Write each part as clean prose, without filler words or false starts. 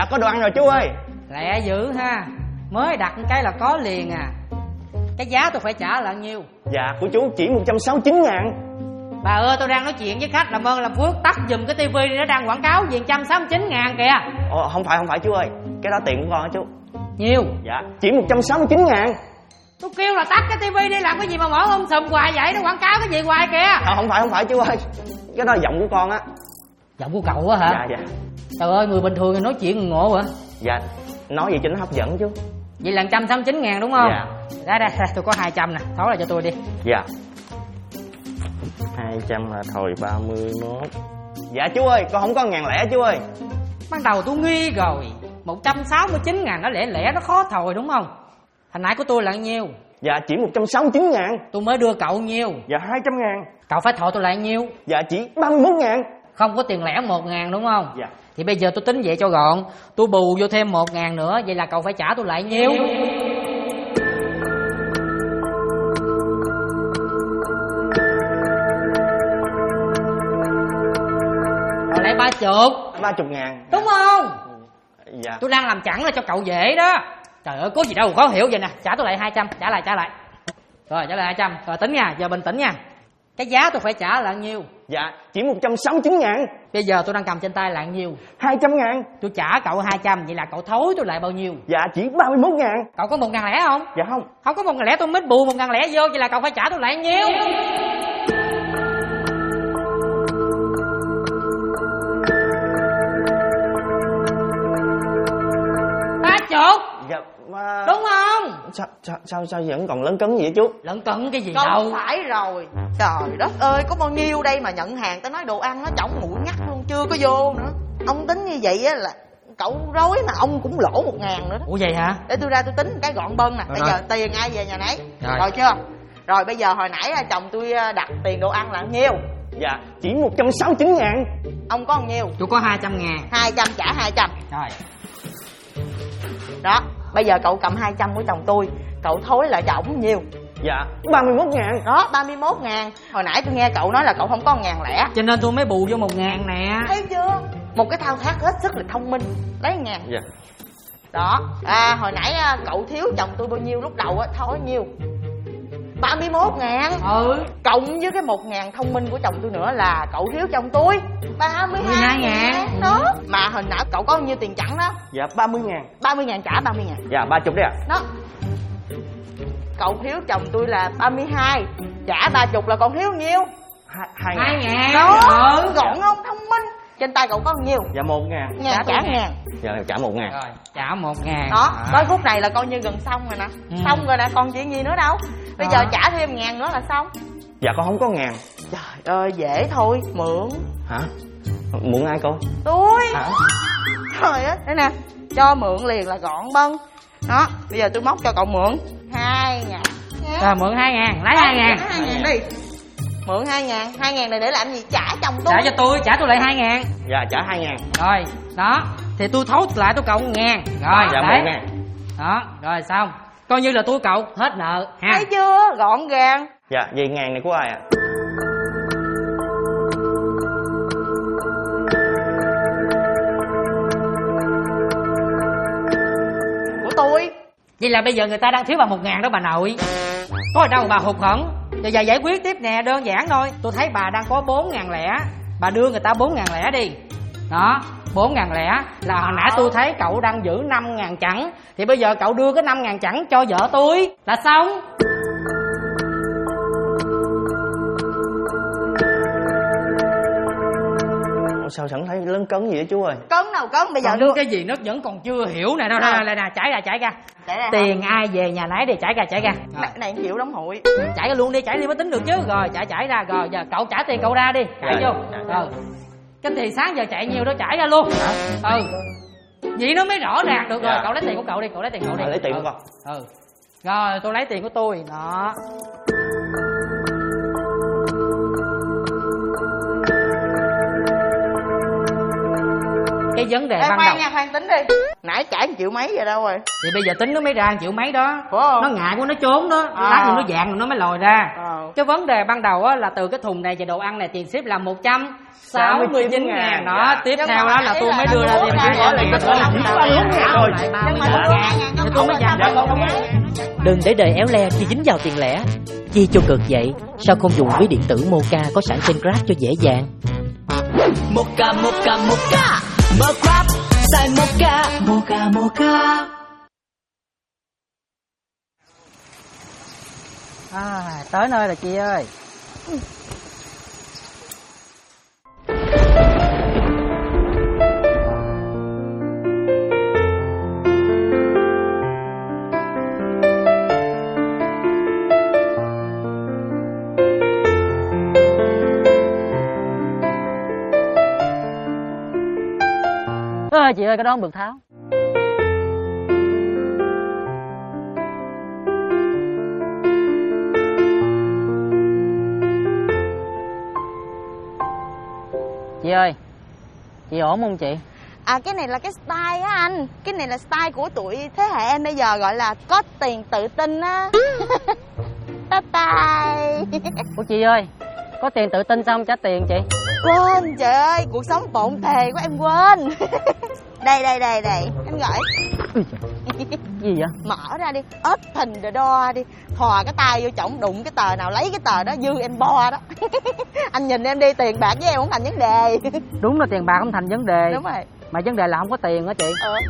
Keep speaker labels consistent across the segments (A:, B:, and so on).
A: Dạ có đồ ăn rồi chú ơi.
B: Lẹ dữ ha, mới đặt cái là có liền à. Cái giá tôi phải trả là bao nhiêu?
A: Dạ của chú chỉ 169.000.
B: Bà ơi, tôi đang nói chuyện với khách, làm ơn làm phước tắt giùm cái tivi đi, nó đang quảng cáo gì 169.000 kìa.
A: Ồ không phải chú ơi, cái đó tiền của con hả chú?
B: Nhiêu?
A: Dạ chỉ 169.000.
B: Tôi kêu là tắt cái tivi đi, làm cái gì mà mở sùm hoài vậy, nó quảng cáo cái gì hoài kìa.
A: Không phải chú ơi, cái đó là giọng của con á.
B: Giọng của cậu á hả?
A: Dạ.
B: Trời ơi, người bình thường nói chuyện ngộ hả?
A: Dạ, nói gì cho nó hấp dẫn chú.
B: Vậy là 169.000 đúng không?
A: Dạ.
B: Đây, tôi có 200 nè, thối lại cho tôi đi.
A: Dạ 200 là thôi 31. Dạ chú ơi, con không có 1.000 lẻ chú ơi.
B: Ban đầu tôi nghi rồi, 169.000 nó lẻ nó khó thồi đúng không? Hồi nãy của tôi là nhiêu?
A: Dạ chỉ 169.000.
B: Tôi mới đưa cậu nhiêu?
A: Dạ 200.000.
B: Cậu phải thọ tôi lại nhiêu?
A: Dạ chỉ 31.000.
B: Không có tiền lẻ 1.000 đúng không?
A: Dạ.
B: Thì bây giờ tôi tính vậy cho gọn, tôi bù vô thêm 1.000 nữa, vậy là cậu phải trả tôi lại nhiêu? Rồi lại 30.
A: 30.000.
B: Đúng không?
A: Dạ.
B: Tôi đang làm chẵn là cho cậu dễ đó. Trời ơi, có gì đâu khó hiểu vậy nè. Trả tôi lại 200, trả lại. Rồi trả lại 200. Rồi tính nha, giờ bình tĩnh nha. Cái giá tôi phải trả là bao nhiêu?
A: Dạ chỉ 169.000.
B: Bây giờ tôi đang cầm trên tay là bao nhiêu?
A: 200.000.
B: Tôi trả cậu 200, vậy là cậu thối tôi lại bao nhiêu?
A: Dạ chỉ 31.000.
B: Cậu có 1.000 lẻ không?
A: Dạ không.
B: Không có 1.000 lẻ, tôi mới bù 1.000 lẻ vô, vậy là cậu phải trả tôi lại bao nhiêu? 30.
A: Dạ
B: đúng không?
A: Sao vẫn còn lấn cấn gì vậy chú?
B: Lấn cấn cái gì
C: không
B: đâu.
C: Phải rồi. Trời đất ơi, có bao nhiêu đây mà nhận hàng, tao nói đồ ăn nó chỏng mũi ngắt luôn, chưa có vô nữa. Ông tính như vậy á là cậu rối mà ông cũng lỗ 1.000 nữa đó.
B: Ủa vậy hả?
C: Để tôi ra tôi tính cái gọn bân nè. Bây giờ tiền ai về nhà nấy rồi chưa? Rồi bây giờ hồi nãy chồng tôi đặt tiền đồ ăn là nhiêu?
A: Dạ chỉ 169.000.
C: Ông có bao nhiêu?
B: Tôi có 200.000.
C: 200 trả 200.
B: Rồi.
C: Đó, bây giờ cậu cầm 200 của chồng tôi, cậu thối lại cho ổng nhiêu?
A: Dạ 31.000.
C: Đó, 31.000. Hồi nãy tôi nghe cậu nói là cậu không có 1.000 lẻ,
B: cho nên tôi mới bù vô 1.000 nè.
C: thấy chưa? Một cái thao tác hết sức là thông minh. Lấy 1.000.
A: Dạ.
C: Đó, hồi nãy cậu thiếu chồng tôi bao nhiêu lúc đầu á, thối nhiêu? 31.000. Cộng với cái 1.000 thông minh của chồng tôi nữa là cậu thiếu chồng tôi 32.000. Đó. Mà hồi nãy cậu có bao nhiêu tiền chẵn đó?
A: Dạ 30.000.
C: 30.000 trả 30.000.
A: Dạ 30 đấy ạ.
C: Đó. Cậu thiếu chồng tôi là 32, trả 30 là còn thiếu nhiêu?
A: 2.000.
C: Đó, gọn không? Thông minh. Trên tay cậu có bao nhiêu?
A: Dạ 1.000.
C: Trả 1.000.
A: Dạ trả 1.000.
B: Rồi, trả 1.000.
C: Đó, tới phút này là coi như gần xong rồi nè. Xong rồi nè, còn chuyện gì nữa đâu. Bây giờ trả thêm 1.000 nữa là xong.
A: Dạ con không có 1.000.
C: Trời ơi, dễ thôi, mượn.
A: Hả? Mượn ai cô?
C: Tôi.
A: Hả?
C: Trời ơi, đây nè, cho mượn liền là gọn bân. Đó, bây giờ tôi móc cho cậu mượn 2.000.
B: Rồi mượn 2.000, lấy 2.000.
C: 2.000 đi. Mượn 2.000, 2.000 này để làm gì? Trả chồng tôi.
B: Trả cho tôi, trả tôi lại 2.000.
A: Dạ trả 2.000.
B: Rồi, đó, thì tôi thấu lại tôi cộng 1.000. Rồi,
A: dạ
B: đấy.
A: 1.000.
B: Đó, rồi xong. Coi như là tôi cậu hết nợ ha.
C: Thấy chưa? Gọn gàng.
A: Dạ vậy 1.000 này của ai ạ?
C: Của tôi.
B: Vậy là bây giờ người ta đang thiếu bà 1.000 đó bà nội. Có ở đâu bà hụt hẫng. Rồi giờ giải quyết tiếp nè, đơn giản thôi. Tôi thấy bà đang có 4.000 lẻ, bà đưa người ta 4.000 lẻ đi. Đó, 4.000 lẻ là hồi nãy tôi thấy cậu đang giữ 5.000 chẵn, thì bây giờ cậu đưa cái 5.000 chẵn cho vợ tôi là xong.
A: Sao sẵn thấy lớn cấn gì vậy chú ơi?
C: Cấn nào cấn, bây giờ
B: đưa cái gì nó vẫn còn chưa hiểu nè. Đâu đây nè, trải ra. Tiền ai về nhà nấy đi, trải ra.
C: Này 1 triệu đóng hội.
B: Trải ra luôn đi, trải đi mới tính được chứ. Rồi trải ra, rồi giờ cậu trả tiền cậu ra đi, trải vô. Rồi cái tiền sáng giờ chạy nhiều đó, trải ra luôn. Vậy nó mới rõ ràng được. Rồi cậu lấy tiền của cậu đi, cậu lấy tiền cậu đi.
A: Lấy tiền của con.
B: Rồi tôi lấy tiền của tôi đó. Cái vấn đề ban đầu
C: khoan tính đi. Nãy trả 1 triệu mấy vậy đâu rồi?
B: Thì bây giờ tính nó mới ra 1 triệu mấy đó.
C: Phải không?
B: Nó ngại quá nó trốn đó. Lát nữa nó dạng rồi nó mới lòi ra. Cái vấn đề ban đầu á là từ cái thùng này và đồ ăn này tiền ship là 169.000 đó.
A: Dạ.
B: Tiếp theo đó là tôi mới đưa ra thêm cái
A: gọi là cái thôi rồi.
B: Thì tôi mới dành cho con.
D: Đừng để đời éo le khi dính vào tiền lẻ. Chi cho cực vậy? Sao không dùng ví điện tử Mocha có sẵn trên Grab cho dễ dàng?
E: Mocha Mocha Mocha, mở Grab xài Mocha Mocha Mocha.
B: Tới nơi rồi chị ơi. Chị ơi, cái đó không được tháo. Chị ơi, chị ổn không chị?
C: Cái này là cái style á anh. Cái này là style của tụi thế hệ em bây giờ, gọi là có tiền tự tin á. Bye bye.
B: Ủa chị ơi, có tiền tự tin sao không trả tiền chị?
C: Quên, trời ơi, cuộc sống bộn bề quá em quên. Đây, anh gọi.
B: Gì vậy?
C: Mở ra đi, open the door đi. Thò cái tay vô chổng, đụng cái tờ nào lấy cái tờ đó, dư em bo đó. Anh nhìn em đi, tiền bạc với em không thành vấn đề.
B: Đúng là tiền bạc không thành vấn đề.
C: Đúng rồi.
B: Mà vấn đề là không có tiền đó chị.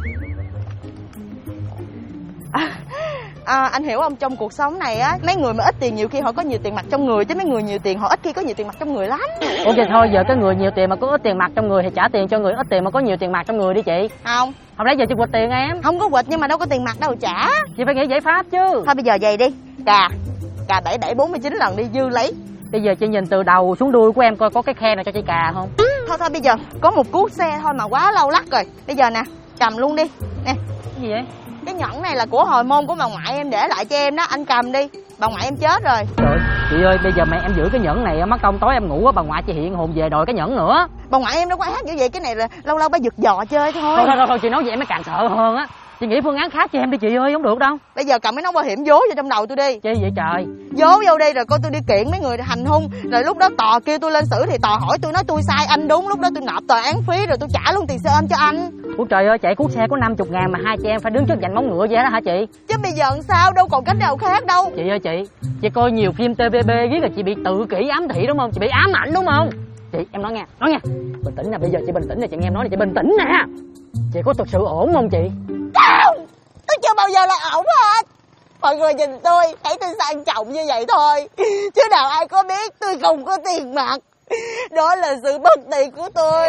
C: Anh hiểu không, trong cuộc sống này á, mấy người mà ít tiền nhiều khi họ có nhiều tiền mặt trong người, chứ mấy người nhiều tiền họ ít khi có nhiều tiền mặt trong người lắm.
B: Ủa vậy thôi, giờ cái người nhiều tiền mà có ít tiền mặt trong người thì trả tiền cho người ít tiền mà có nhiều tiền mặt trong người đi chị.
C: Không
B: lẽ giờ chị quỵt tiền em?
C: Không có quỵt, nhưng mà đâu có tiền mặt đâu trả.
B: Chị phải nghĩ giải pháp chứ.
C: Thôi bây giờ vậy đi, cà đẩy 49 lần đi, dư lấy.
B: Bây giờ chị nhìn từ đầu xuống đuôi của em coi có cái khe nào cho chị cà không?
C: Thôi bây giờ có một cú xe thôi mà quá lâu lắc rồi. Bây giờ nè, cầm luôn đi. Nè.
B: Cái gì vậy?
C: Cái nhẫn này là của hồi môn của bà ngoại em để lại cho em đó, anh cầm đi. Bà ngoại em chết rồi.
B: Trời, chị ơi, bây giờ mẹ em giữ cái nhẫn này, mất công tối em ngủ á, bà ngoại chị hiện hồn về đòi cái nhẫn nữa.
C: Bà ngoại em đâu có ác như vậy, cái này là lâu lâu bà giật dò chơi thôi.
B: Thôi, chị nói vậy mới càng sợ hơn á. Chị nghĩ phương án khác cho em đi chị ơi, không được đâu.
C: Bây giờ cầm cái nón bảo hiểm vố vô trong đầu tôi đi.
B: Chi vậy trời?
C: Vố vô đi rồi coi tôi đi kiện mấy người hành hung. Rồi lúc đó tòa kêu tôi lên xử thì tòa hỏi tôi nói tôi sai anh đúng. Lúc đó tôi nộp tòa án phí rồi tôi trả luôn tiền xe ôm cho anh.
B: Ủa trời ơi, chạy cuốc xe có 50.000 mà hai chị em phải đứng trước vành móng ngựa vậy đó hả chị?
C: Chứ bây giờ làm sao, đâu còn cách nào khác đâu.
B: Chị ơi chị coi nhiều phim TVB biết là chị bị tự kỷ ám thị đúng không? Chị bị ám ảnh đúng không? Chị, em nói nha. Bình tĩnh nè, bây giờ chị bình tĩnh nè, chị nghe em nói nè, chị bình tĩnh nè. Chị có thực sự ổn không chị?
C: Không, tôi chưa bao giờ là ổn hết. Mọi người nhìn tôi, thấy tôi sang trọng như vậy thôi, chứ nào ai có biết tôi không có tiền mặt. Đó là sự bất tiện của tôi.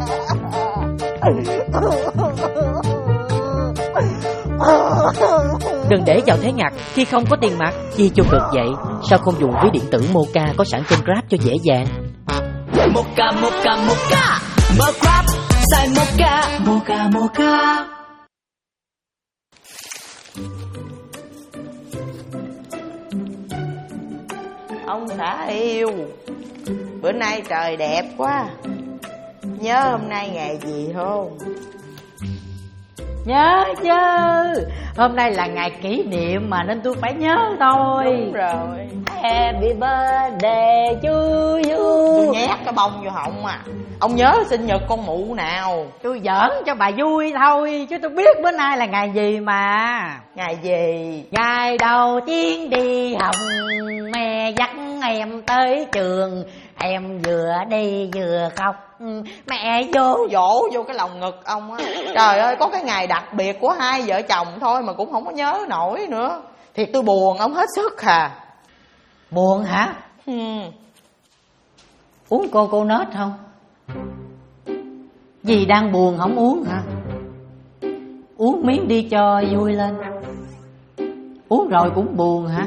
D: Đừng để vào thế ngặt khi không có tiền mặt. Chi cho cực vậy? Sao không dùng ví điện tử Mocha có sẵn trên Grab cho dễ dàng?
E: Mocha Mocha Mocha, mở Grab xài Mocha Mocha Mocha.
C: Ông xã yêu, bữa nay trời đẹp quá. Nhớ hôm nay ngày gì không?
B: Nhớ chứ, hôm nay là ngày kỷ niệm mà nên tôi phải nhớ thôi.
C: Đúng rồi.
B: Happy birthday to you.
C: Tôi nhét cái bông vô họng mà. Ông nhớ sinh nhật con mụ nào?
B: Tôi giỡn cho bà vui thôi, chứ tôi biết bữa nay là ngày gì mà.
C: Ngày gì?
B: Ngày đầu tiên đi học, mẹ dắt em tới trường. Em vừa đi vừa khóc, mẹ
C: dỗ vô cái lòng ngực ông á. Trời ơi, có cái ngày đặc biệt của hai vợ chồng thôi mà cũng không có nhớ nổi nữa. Thiệt tôi buồn ông hết sức à.
B: Buồn hả? Uống cô nết không? Gì đang buồn không uống hả? Uống miếng đi cho vui lên. Uống rồi cũng buồn hả?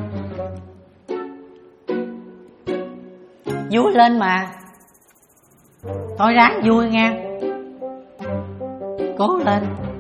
B: Vui lên mà. Thôi ráng vui nha. Cố lên.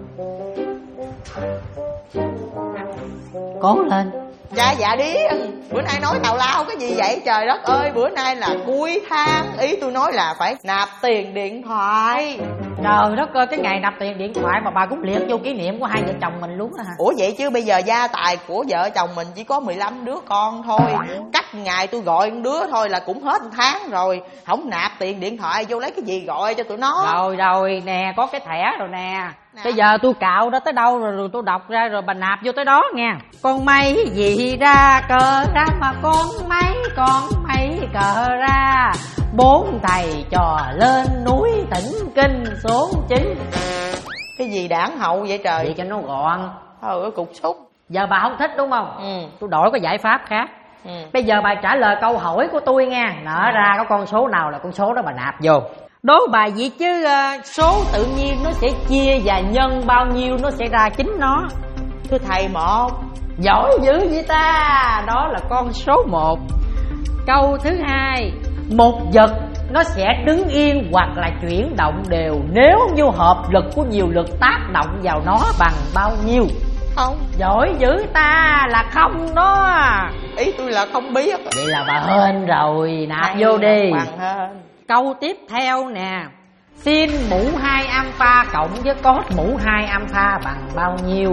B: Cố lên.
C: Dạ điên. Bữa nay nói tào lao cái gì vậy trời đất ơi. Bữa nay là cuối tháng. Ý tôi nói là phải nạp tiền điện thoại.
B: Trời đất ơi, cái ngày nạp tiền điện thoại mà bà cũng liệt vô kỷ niệm của hai vợ chồng mình luôn đó hả?
C: Ủa vậy chứ bây giờ gia tài của vợ chồng mình chỉ có 15 đứa con thôi. Cách ngày tôi gọi một đứa thôi là cũng hết 1 tháng rồi. Không nạp tiền điện thoại vô lấy cái gì gọi cho tụi nó.
B: Rồi nè, có cái thẻ rồi nè. Bây giờ tôi cạo đó tới đâu rồi tôi đọc ra rồi bà nạp vô tới đó nha. Con mấy gì ra cờ ra mà con mấy cờ ra. 4 thầy trò lên núi thỉnh kinh số 9.
C: Cái gì đảng hậu vậy trời?
B: Vậy cho nó gọn.
C: Thôi cục xúc.
B: Giờ bà không thích đúng không? Tôi đổi cái giải pháp khác. Bây giờ bà trả lời câu hỏi của tôi nha. Nở ra có con số nào là con số đó bà nạp vô. Đố bà vậy chứ số tự nhiên nó sẽ chia và nhân bao nhiêu nó sẽ ra chính nó.
C: Thưa thầy 1.
B: Giỏi dữ vậy ta. Đó là con số 1. Câu thứ 2. Một vật nó sẽ đứng yên hoặc là chuyển động đều nếu như hợp lực của nhiều lực tác động vào nó bằng bao nhiêu?
C: Không.
B: Giỏi dữ ta. Là không đó.
C: Ý tôi là không biết.
B: Vậy là bà hên rồi. Nạp vô đi.
C: Bằng hên.
B: Câu tiếp theo nè. Sin mũ 2 alpha cộng với cos mũ 2 alpha bằng bao nhiêu?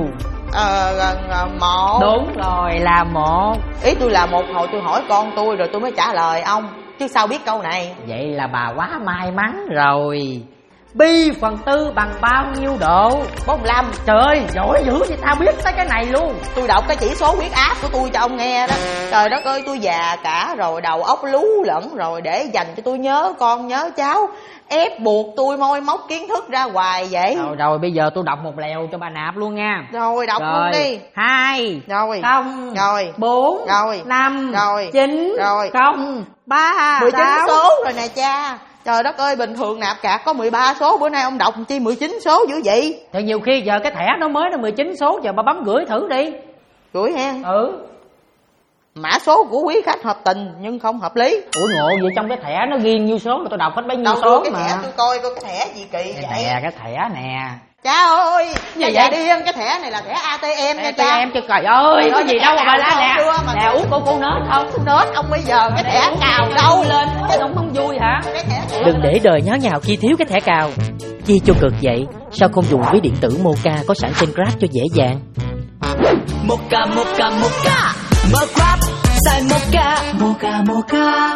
C: 1.
B: Đúng rồi, là 1.
C: Ý tôi là 1 hồi tôi hỏi con tôi rồi tôi mới trả lời ông. Chứ sao biết câu này?
B: Vậy là bà quá may mắn rồi. Pi phần 4 bằng bao nhiêu độ?
C: 45.
B: Trời ơi, giỏi dữ vậy tao biết tới cái này luôn.
C: Tôi đọc cái chỉ số huyết áp của tôi cho ông nghe đó. Trời đất ơi, tôi già cả rồi, đầu óc lú lẫn rồi. Để dành cho tôi nhớ con nhớ cháu, ép buộc tôi moi móc kiến thức ra hoài vậy.
B: Rồi bây giờ tôi đọc một lèo cho bà nạp luôn nha.
C: Rồi đọc luôn đi.
B: 2
C: rồi
B: 0
C: rồi
B: 4
C: rồi
B: 5
C: rồi
B: 9
C: rồi
B: 0 3
C: 19
B: 6.
C: số rồi nè cha. Trời đất ơi, bình thường nạp cạc có 13 số, bữa nay ông đọc chi 19 số dữ vậy?
B: Thì nhiều khi giờ cái thẻ nó mới nó 19 số, giờ bà bấm gửi thử đi.
C: Gửi ha. Mã số của quý khách hợp tình nhưng không hợp lý.
B: Ủa ngộ vậy, trong cái thẻ nó ghi nhiêu số mà tôi đọc hết bấy nhiêu
C: đâu
B: số
C: cái
B: mà.
C: Thẻ tôi coi cái thẻ gì kỳ vậy?
B: Nè, cái thẻ nè.
C: Cha ơi,
B: gì
C: vậy điên, cái thẻ này là thẻ ATM nha cha.
B: ATM chứ trời ơi, có gì đâu mà bà la nè. Nè uống cô nết không?
C: Nết ông bây giờ cái thẻ cào đâu
B: lên, không vui hả?
D: Đừng để đời nháo nhào khi thiếu cái thẻ cào. Chi cho cực vậy, sao không dùng ví điện tử Mocha có sẵn trên Grab cho dễ dàng?
E: Mocha Mocha Mocha, mở Grab xài Mocha Mocha Mocha.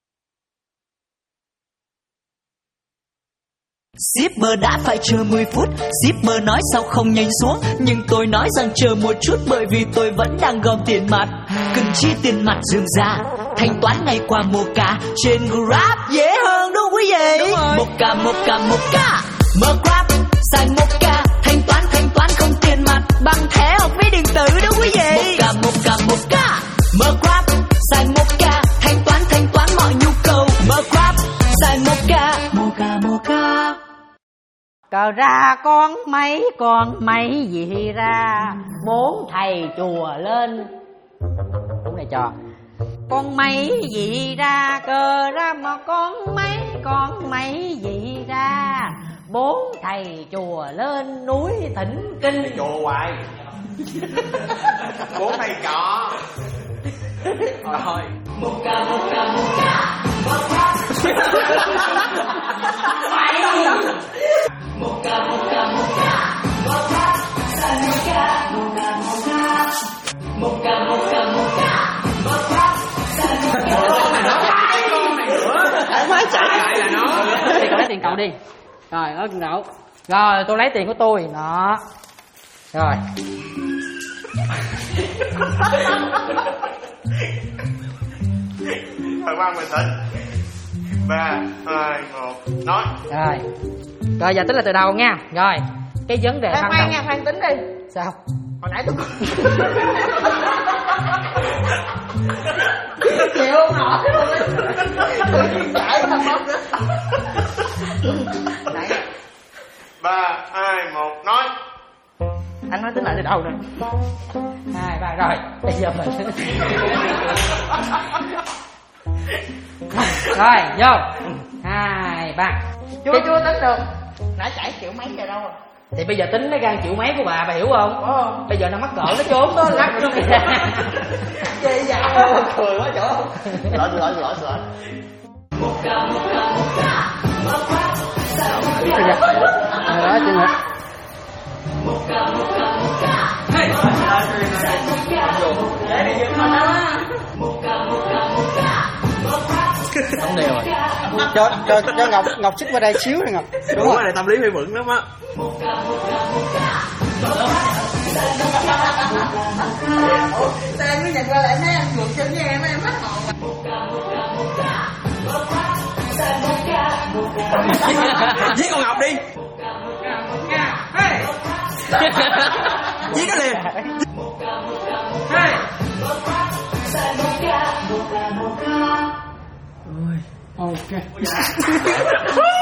E: Shipper đã phải chờ 10 phút. Shipper nói sao không nhanh xuống, nhưng tôi nói rằng chờ một chút bởi vì tôi vẫn đang gom tiền mặt. Cần chi tiền mặt dườm ra, thanh toán ngay qua Mocha trên Grab dễ hơn đúng không quý vị? Mocha Mocha Mocha, mở Grab xài Mocha, thanh toán không tiền mặt bằng thẻ hoặc ví điện tử đó quý vị. Mocha Mocha Mocha, mở Grab xài Mocha, thanh toán mọi nhu cầu. Mở Grab xài Mocha Mocha Mocha.
B: Cờ ra con mấy gì ra, 4 thầy chùa lên. Đúng này cho. Con mấy gì ra, cờ ra mà con mấy gì ra, 4 thầy chùa lên núi thỉnh kinh.
A: Chùa hoài. 4 thầy trọ. Rồi.
E: Mocha Mocha Mocha. Mocha Mocha Mocha. Mocha xài Mocha Mocha Mocha. Mocha Mocha Mocha. Mocha xài Mocha.
B: Ông mới chạy lại là nó. Thì cậu lấy tiền cậu đi. Rồi, ơi cậu. Rồi, tôi lấy tiền của tôi. Đó. Rồi.
A: Thời quan bình tĩnh. 3, 2, 1, nói.
B: Rồi giờ tính là từ đầu nha. Rồi, cái vấn đề ban đầu.
C: Khoan tính đi.
B: Sao?
C: Hồi nãy tôi chịu không nổi luôn. Tôi chạy thằng mất đó.
A: 3, 2, 1, nói.
C: Anh nói tính lại từ đầu rồi.
B: 2, 3 rồi. Bây giờ mình rồi vô. 2, 3.
C: Chưa tính được. Nãy chạy triệu mấy giờ đâu rồi.
B: Thì bây giờ tính cái gan triệu mấy của bà hiểu không? Bây giờ nó mắc cỡ nó trốn đó lắc nó kìa.
C: Vậy dạ cười quá chỗ.
A: Lỗi.
E: Mocha Mocha Mocha.
F: Đó chị Nguyệt.
G: Không đều rồi.
F: Cho Ngọc xích qua đây xíu này Ngọc.
A: Đúng rồi, này tâm lý phải vững lắm á.
C: Sao em mới nhận ra lại thấy em ngược chân với em hết hồn.
A: Giết con Ngọc đi. Giết nó liền.
F: Ok.